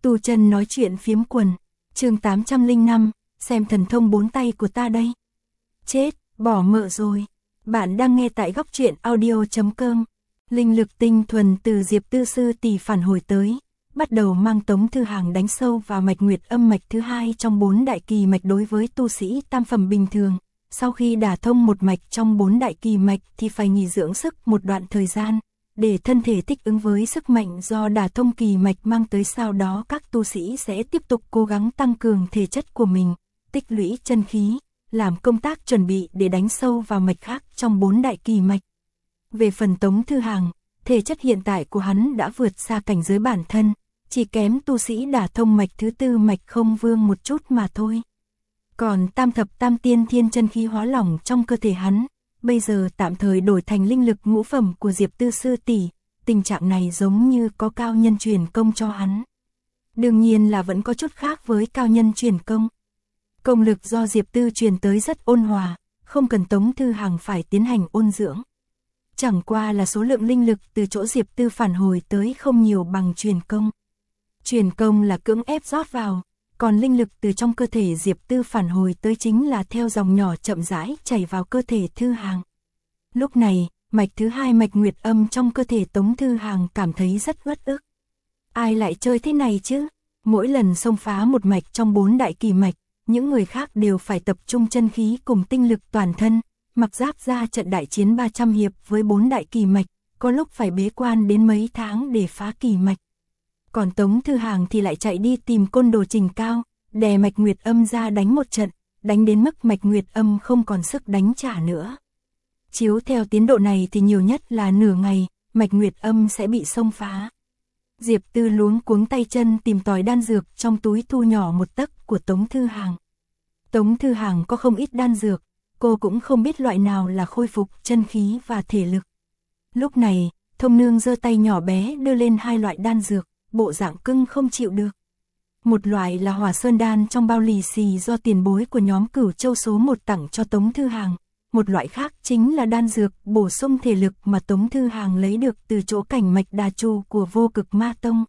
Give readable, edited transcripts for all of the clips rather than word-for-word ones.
Tu chân nói chuyện phiếm quần, chương 805, xem thần thông 4 tay của ta đây. Chết, bỏ mợ rồi. Bạn đang nghe tại góc truyện audio.com. Linh lực tinh thuần từ Diệp Tư sư tỷ phản hồi tới, bắt đầu mang Tống Thư Hàng đánh sâu vào mạch nguyệt âm mạch thứ hai trong 4 đại kỳ mạch. Đối với tu sĩ tam phẩm bình thường, sau khi đả thông một mạch trong 4 đại kỳ mạch thì phải nghỉ dưỡng sức một đoạn thời gian, để thân thể thích ứng với sức mạnh do đả thông kỳ mạch mang tới. Sau đó các tu sĩ sẽ tiếp tục cố gắng tăng cường thể chất của mình, tích lũy chân khí, làm công tác chuẩn bị để đánh sâu vào mạch khác trong 4 đại kỳ mạch. Về phần Tống Thư Hàng, thể chất hiện tại của hắn đã vượt xa cảnh giới bản thân, chỉ kém tu sĩ đả thông mạch thứ tư mạch Không Vương một chút mà thôi. Còn tam thập tam tiên thiên chân khí hóa lỏng trong cơ thể hắn, bây giờ tạm thời đổi thành linh lực ngũ phẩm của Diệp Tư sư tỷ. Tình trạng này giống như có cao nhân truyền công cho hắn. Đương nhiên là vẫn có chút khác với cao nhân truyền công. Công lực do Diệp Tư truyền tới rất ôn hòa, không cần Tống Thư Hàng phải tiến hành ôn dưỡng. Chẳng qua là số lượng linh lực từ chỗ Diệp Tư phản hồi tới không nhiều bằng truyền công. Truyền công là cưỡng ép rót vào, còn linh lực từ trong cơ thể Diệp Tư phản hồi tới chính là theo dòng nhỏ chậm rãi chảy vào cơ thể Thư Hàng. Lúc này, mạch thứ hai mạch nguyệt âm trong cơ thể Tống Thư Hàng cảm thấy rất uất ức. Ai lại chơi thế này chứ? Mỗi lần xông phá một mạch trong 4 đại kỳ mạch, những người khác đều phải tập trung chân khí cùng tinh lực toàn thân, mặc giáp ra trận đại chiến 300 hiệp với 4 đại kỳ mạch, có lúc phải bế quan đến mấy tháng để phá kỳ mạch. Còn Tống Thư Hàng thì lại chạy đi tìm côn đồ Trình Cao, đè mạch nguyệt âm ra đánh một trận, đánh đến mức mạch nguyệt âm không còn sức đánh trả nữa. Chiếu theo tiến độ này thì nhiều nhất là nửa ngày, mạch nguyệt âm sẽ bị xông phá. Diệp Tư luống cuống tay chân tìm tòi đan dược trong túi thu nhỏ một tấc của Tống Thư Hàng. Tống Thư Hàng có không ít đan dược, cô cũng không biết loại nào là khôi phục chân khí và thể lực. Lúc này, Thông Nương giơ tay nhỏ bé đưa lên 2 loại đan dược, bộ dạng cưng không chịu được. Một loại là Hỏa Sơn đan trong bao lì xì do tiền bối của nhóm Cửu Châu số 1 tặng cho Tống Thư Hàng. Một loại khác chính là đan dược bổ sung thể lực mà Tống Thư Hàng lấy được từ chỗ cảnh mạch Đà Chu của Vô Cực Ma Tông.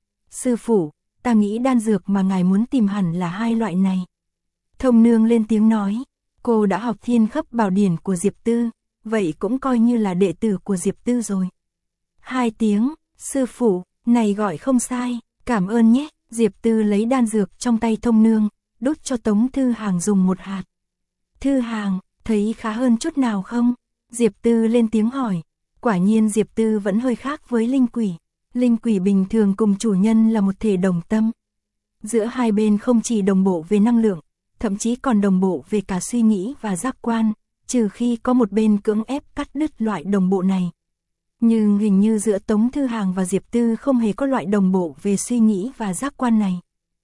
Sư phụ, ta nghĩ đan dược mà ngài muốn tìm hẳn là 2 loại này. Thông Nương lên tiếng nói, cô đã học Thiên Khấp Bảo Điển của Diệp Tư, vậy cũng coi như là đệ tử của Diệp Tư rồi. 2 tiếng, sư phụ, này gọi không sai, cảm ơn nhé. Diệp Tư lấy đan dược trong tay Thông Nương, đút cho Tống Thư Hàng dùng 1 hạt. Thư Hàng, thấy khá hơn chút nào không? Diệp Tư lên tiếng hỏi. Quả nhiên Diệp Tư vẫn hơi khác với linh quỷ. Linh quỷ bình thường cùng chủ nhân là một thể đồng tâm. Giữa hai bên không chỉ đồng bộ về năng lượng, thậm chí còn đồng bộ về cả suy nghĩ và giác quan, trừ khi có một bên cưỡng ép cắt đứt loại đồng bộ này. Nhưng hình như giữa Tống Thư Hàng và Diệp Tư không hề có loại đồng bộ về suy nghĩ và giác quan này.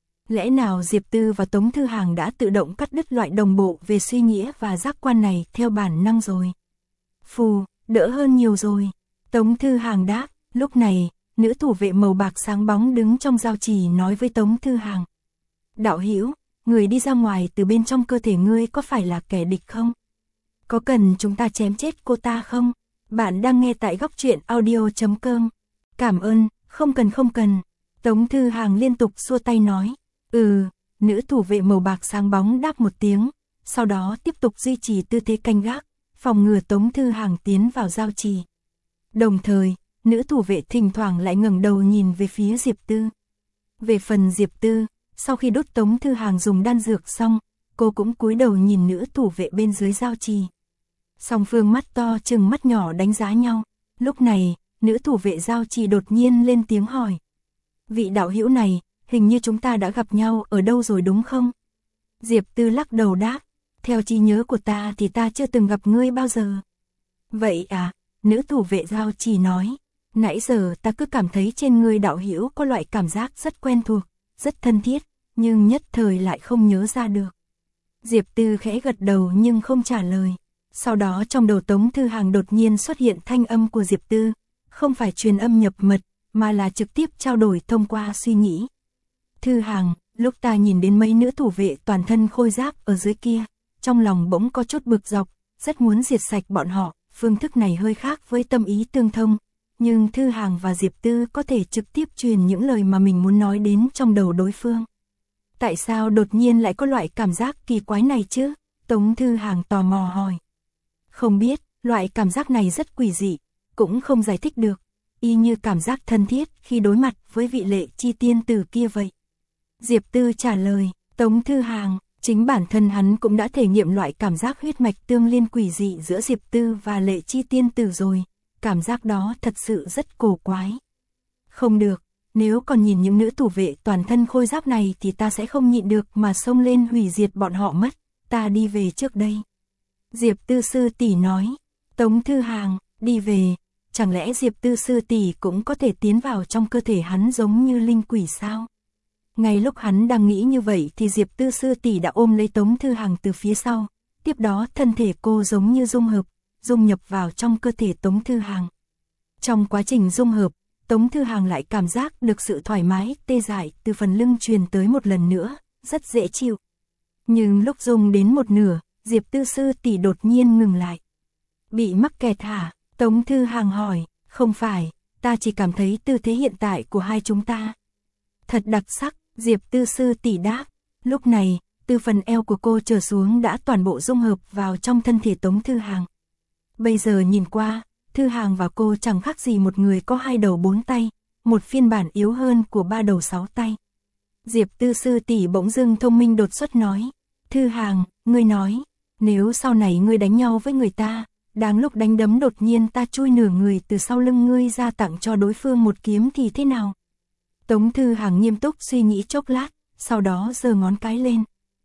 Lẽ nào Diệp Tư và Tống Thư Hàng đã tự động cắt đứt loại đồng bộ về suy nghĩ và giác quan này theo bản năng rồi? Phù, đỡ hơn nhiều rồi. Tống Thư Hàng đáp. Lúc này, nữ thủ vệ màu bạc sáng bóng đứng trong giao trì nói với Tống Thư Hàng. Đạo hữu, người đi ra ngoài từ bên trong cơ thể ngươi có phải là kẻ địch không? Có cần chúng ta chém chết cô ta không? Bạn đang nghe tại góc truyện audio.com. Cảm ơn, không cần. Tống Thư Hàng liên tục xua tay nói. Nữ thủ vệ màu bạc sáng bóng đáp một tiếng, sau đó tiếp tục duy trì tư thế canh gác, phòng ngừa Tống Thư Hàng tiến vào giao trì. Đồng thời, nữ thủ vệ thỉnh thoảng lại ngẩng đầu nhìn về phía Diệp Tư. Về phần Diệp Tư, sau khi đốt Tống Thư Hàng dùng đan dược xong, cô cũng cúi đầu nhìn nữ thủ vệ bên dưới giao trì. Song phương mắt to chừng mắt nhỏ đánh giá nhau. Lúc này, nữ thủ vệ giao trì đột nhiên lên tiếng hỏi. Vị đạo hữu này, hình như chúng ta đã gặp nhau ở đâu rồi đúng không? Diệp Tư lắc đầu đáp. Theo trí nhớ của ta thì ta chưa từng gặp ngươi bao giờ. Vậy à, nữ thủ vệ giao trì nói. Nãy giờ ta cứ cảm thấy trên ngươi đạo hữu có loại cảm giác rất quen thuộc, rất thân thiết, nhưng nhất thời lại không nhớ ra được. Diệp Tư khẽ gật đầu nhưng không trả lời. Sau đó trong đầu Tống Thư Hàng đột nhiên xuất hiện thanh âm của Diệp Tư, không phải truyền âm nhập mật, mà là trực tiếp trao đổi thông qua suy nghĩ. Thư Hàng, lúc ta nhìn đến mấy nữ thủ vệ toàn thân khôi giáp ở dưới kia, trong lòng bỗng có chút bực dọc, rất muốn diệt sạch bọn họ, phương thức này hơi khác với tâm ý tương thông, nhưng Thư Hàng và Diệp Tư có thể trực tiếp truyền những lời mà mình muốn nói đến trong đầu đối phương. Tại sao đột nhiên lại có loại cảm giác kỳ quái này chứ? Tống Thư Hàng tò mò hỏi. Không biết, loại cảm giác này rất quỷ dị, cũng không giải thích được, y như cảm giác thân thiết khi đối mặt với vị Lệ Chi tiên tử kia vậy. Diệp Tư trả lời, Tống Thư Hàng, chính bản thân hắn cũng đã thể nghiệm loại cảm giác huyết mạch tương liên quỷ dị giữa Diệp Tư và Lệ Chi tiên tử rồi, cảm giác đó thật sự rất cổ quái. Không được, nếu còn nhìn những nữ thủ vệ toàn thân khôi giáp này thì ta sẽ không nhịn được mà xông lên hủy diệt bọn họ mất, ta đi về trước đây. Diệp Tư sư tỷ nói, Tống Thư Hàng, đi về, chẳng lẽ Diệp Tư sư tỷ cũng có thể tiến vào trong cơ thể hắn giống như linh quỷ sao? Ngay lúc hắn đang nghĩ như vậy thì Diệp Tư sư tỷ đã ôm lấy Tống Thư Hàng từ phía sau, tiếp đó thân thể cô giống như dung nhập vào trong cơ thể Tống Thư Hàng. Trong quá trình dung hợp, Tống Thư Hàng lại cảm giác được sự thoải mái, tê dại từ phần lưng truyền tới một lần nữa, rất dễ chịu. Nhưng lúc dung đến một nửa, Diệp Tư sư tỷ đột nhiên ngừng lại. Bị mắc kẹt hả? Tống Thư Hàng hỏi, không phải, ta chỉ cảm thấy tư thế hiện tại của hai chúng ta thật đặc sắc, Diệp Tư sư tỷ đáp. Lúc này, từ phần eo của cô trở xuống đã toàn bộ dung hợp vào trong thân thể Tống Thư Hàng. Bây giờ nhìn qua, Thư Hàng và cô chẳng khác gì một người có 2 đầu 4 tay, một phiên bản yếu hơn của 3 đầu 6 tay. Diệp Tư sư tỷ bỗng dưng thông minh đột xuất nói, Thư Hàng, ngươi nói, nếu sau này ngươi đánh nhau với người ta, đang lúc đánh đấm đột nhiên ta chui nửa người từ sau lưng ngươi ra tặng cho đối phương một kiếm thì thế nào? Tống Thư Hàng nghiêm túc suy nghĩ chốc lát, sau đó giơ ngón cái lên.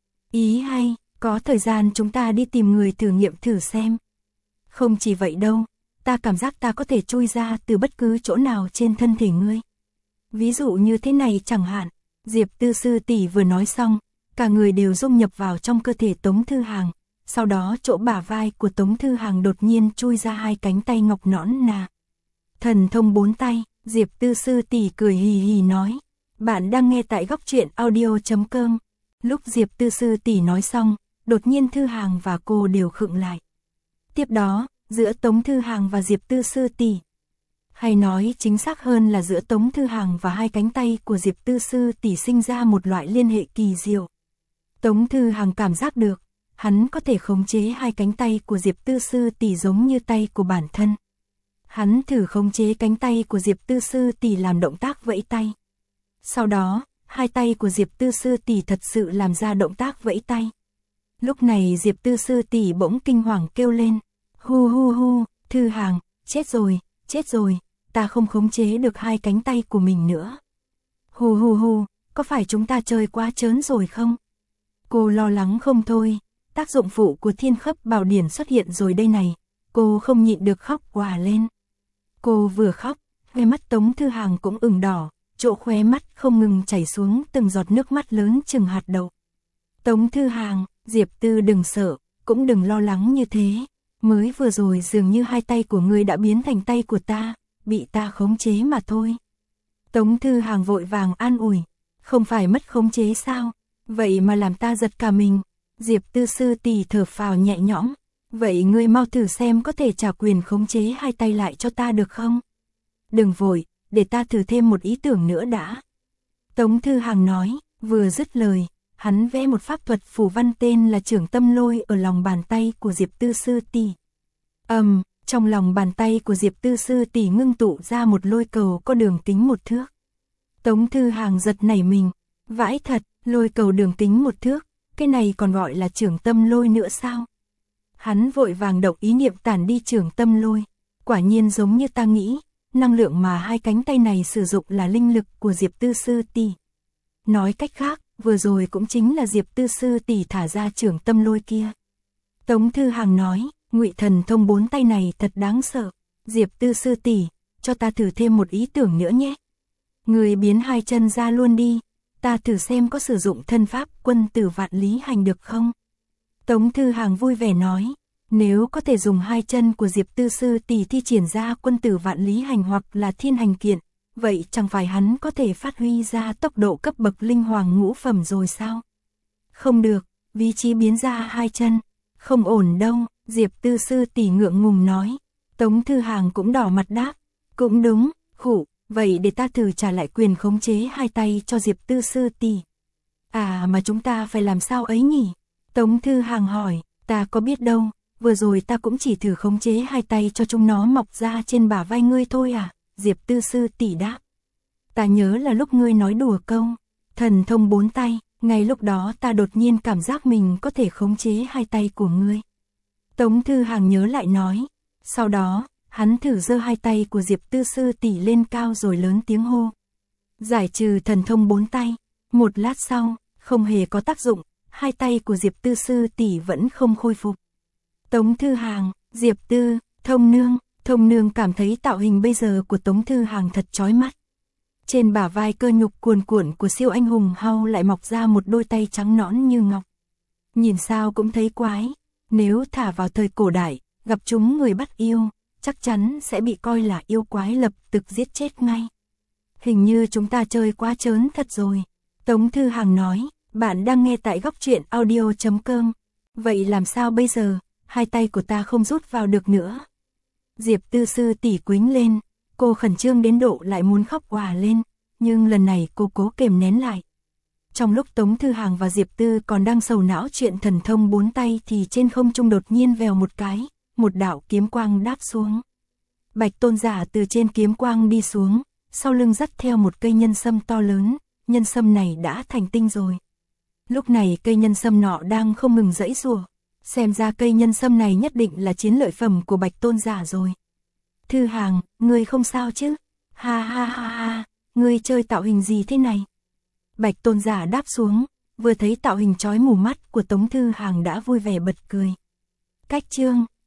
Ý hay, có thời gian chúng ta đi tìm người thử nghiệm thử xem. Không chỉ vậy đâu, ta cảm giác ta có thể chui ra từ bất cứ chỗ nào trên thân thể ngươi. Ví dụ như thế này chẳng hạn, Diệp Tư sư tỷ vừa nói xong, cả người đều dung nhập vào trong cơ thể Tống Thư Hàng, sau đó chỗ bả vai của Tống Thư Hàng đột nhiên chui ra 2 cánh tay ngọc nõn nà. Thần thông 4 tay, Diệp Tư sư tỷ cười hì hì nói, bạn đang nghe tại góc truyện audio.com. Lúc Diệp Tư sư tỷ nói xong, đột nhiên Thư Hàng và cô đều khựng lại. Tiếp đó, giữa Tống Thư Hàng và Diệp Tư sư tỷ, hay nói chính xác hơn là giữa Tống Thư Hàng và 2 cánh tay của Diệp Tư sư tỷ sinh ra một loại liên hệ kỳ diệu. Tống Thư Hàng cảm giác được, hắn có thể khống chế 2 cánh tay của Diệp Tư sư tỷ giống như tay của bản thân. Hắn thử khống chế cánh tay của Diệp Tư sư tỷ làm động tác vẫy tay. Sau đó, 2 tay của Diệp Tư sư tỷ thật sự làm ra động tác vẫy tay. Lúc này Diệp Tư sư tỷ bỗng kinh hoàng kêu lên, hu hu hu, Thư Hàng, chết rồi, ta không khống chế được 2 cánh tay của mình nữa. Hu hu hu, có phải chúng ta chơi quá trớn rồi không? Cô lo lắng không thôi, tác dụng phụ của Thiên Khấp Bảo Điển xuất hiện rồi đây này, cô không nhịn được khóc òa lên. Cô vừa khóc, khóe mắt Tống Thư Hàng cũng ửng đỏ, chỗ khóe mắt không ngừng chảy xuống từng giọt nước mắt lớn chừng hạt đậu. Tống Thư Hàng, Diệp Tư đừng sợ, cũng đừng lo lắng như thế, mới vừa rồi dường như 2 tay của ngươi đã biến thành tay của ta, bị ta khống chế mà thôi. Tống Thư Hàng vội vàng an ủi, không phải mất khống chế sao, vậy mà làm ta giật cả mình. Diệp Tư sư tỷ thở phào nhẹ nhõm, vậy ngươi mau thử xem có thể trả quyền khống chế 2 tay lại cho ta được không? Đừng vội, để ta thử thêm một ý tưởng nữa đã. Tống Thư Hàng nói, vừa dứt lời, hắn vẽ một pháp thuật phù văn tên là Trưởng Tâm Lôi ở lòng bàn tay của Diệp Tư sư tỷ. Trong lòng bàn tay của Diệp Tư sư tỷ ngưng tụ ra một lôi cầu có đường kính 1 thước. Tống Thư Hàng giật nảy mình, vãi thật, lôi cầu đường kính 1 thước, cái này còn gọi là Trưởng Tâm Lôi nữa sao? Hắn vội vàng động ý niệm tản đi Trưởng Tâm Lôi, quả nhiên giống như ta nghĩ, năng lượng mà 2 cánh tay này sử dụng là linh lực của Diệp Tư sư tỷ. Nói cách khác, vừa rồi cũng chính là Diệp Tư sư tỷ thả ra Trưởng Tâm Lôi kia. Tống Thư Hàng nói, Ngụy thần thông 4 tay này thật đáng sợ. Diệp Tư sư tỷ, cho ta thử thêm một ý tưởng nữa nhé. Người biến 2 chân ra luôn đi, ta thử xem có sử dụng thân pháp Quân Tử Vạn Lý Hành được không? Tống Thư Hàng vui vẻ nói, nếu có thể dùng 2 chân của Diệp Tư sư tỷ thi triển ra Quân Tử Vạn Lý Hành hoặc là Thiên Hành Kiện, vậy chẳng phải hắn có thể phát huy ra tốc độ cấp bậc linh hoàng ngũ phẩm rồi sao? Không được, vị trí biến ra 2 chân, không ổn đâu, Diệp Tư sư tỷ ngượng ngùng nói. Tống Thư Hàng cũng đỏ mặt đáp, Cũng đúng, khụ, vậy để ta thử trả lại quyền khống chế hai tay cho Diệp Tư sư tỷ. À mà chúng ta phải làm sao ấy nhỉ? Tống Thư Hàng hỏi, ta có biết đâu, vừa rồi ta cũng chỉ thử khống chế hai tay cho chúng nó mọc ra trên bả vai ngươi thôi à, Diệp Tư sư tỷ đáp. Ta nhớ là lúc ngươi nói đùa câu, thần thông bốn tay, ngay lúc đó ta đột nhiên cảm giác mình có thể khống chế hai tay của ngươi. Tống Thư Hàng nhớ lại nói, sau đó, hắn thử giơ hai tay của Diệp Tư sư tỷ lên cao rồi lớn tiếng hô. Giải trừ thần thông bốn tay, một lát sau, không hề có tác dụng, hai tay của Diệp Tư sư tỷ vẫn không khôi phục. Tống Thư Hàng, Diệp Tư, Thông Nương cảm thấy tạo hình bây giờ của Tống Thư Hàng thật chói mắt. Trên bả vai cơ nhục cuồn cuộn của siêu anh hùng Hao lại mọc ra một đôi tay trắng nõn như ngọc. Nhìn sao cũng thấy quái, nếu thả vào thời cổ đại, gặp chúng người bắt yêu, chắc chắn sẽ bị coi là yêu quái lập tức giết chết ngay. Hình như chúng ta chơi quá trớn thật rồi. Tống Thư Hàng nói, bạn đang nghe tại Góc Truyện Audio.com. Vậy làm sao bây giờ, hai tay của ta không rút vào được nữa. Diệp Tư sư tỷ quĩnh lên, cô khẩn trương đến độ lại muốn khóc òa lên, nhưng lần này cô cố kềm nén lại. Trong lúc Tống Thư Hàng và Diệp Tư còn đang sầu não chuyện thần thông bốn tay thì trên không trung đột nhiên vèo một cái, một đạo kiếm quang đáp xuống. Bạch Tôn giả từ trên kiếm quang đi xuống, sau lưng dắt theo một cây nhân sâm to lớn, nhân sâm này đã thành tinh rồi. Lúc này cây nhân sâm nọ đang không ngừng giãy giụa, xem ra cây nhân sâm này nhất định là chiến lợi phẩm của Bạch Tôn giả rồi. Thư Hàng, ngươi không sao chứ? Ha ha ha ha, ngươi chơi tạo hình gì thế này? Bạch Tôn giả đáp xuống, vừa thấy tạo hình chói mù mắt của Tống Thư Hàng đã vui vẻ bật cười. Cách chương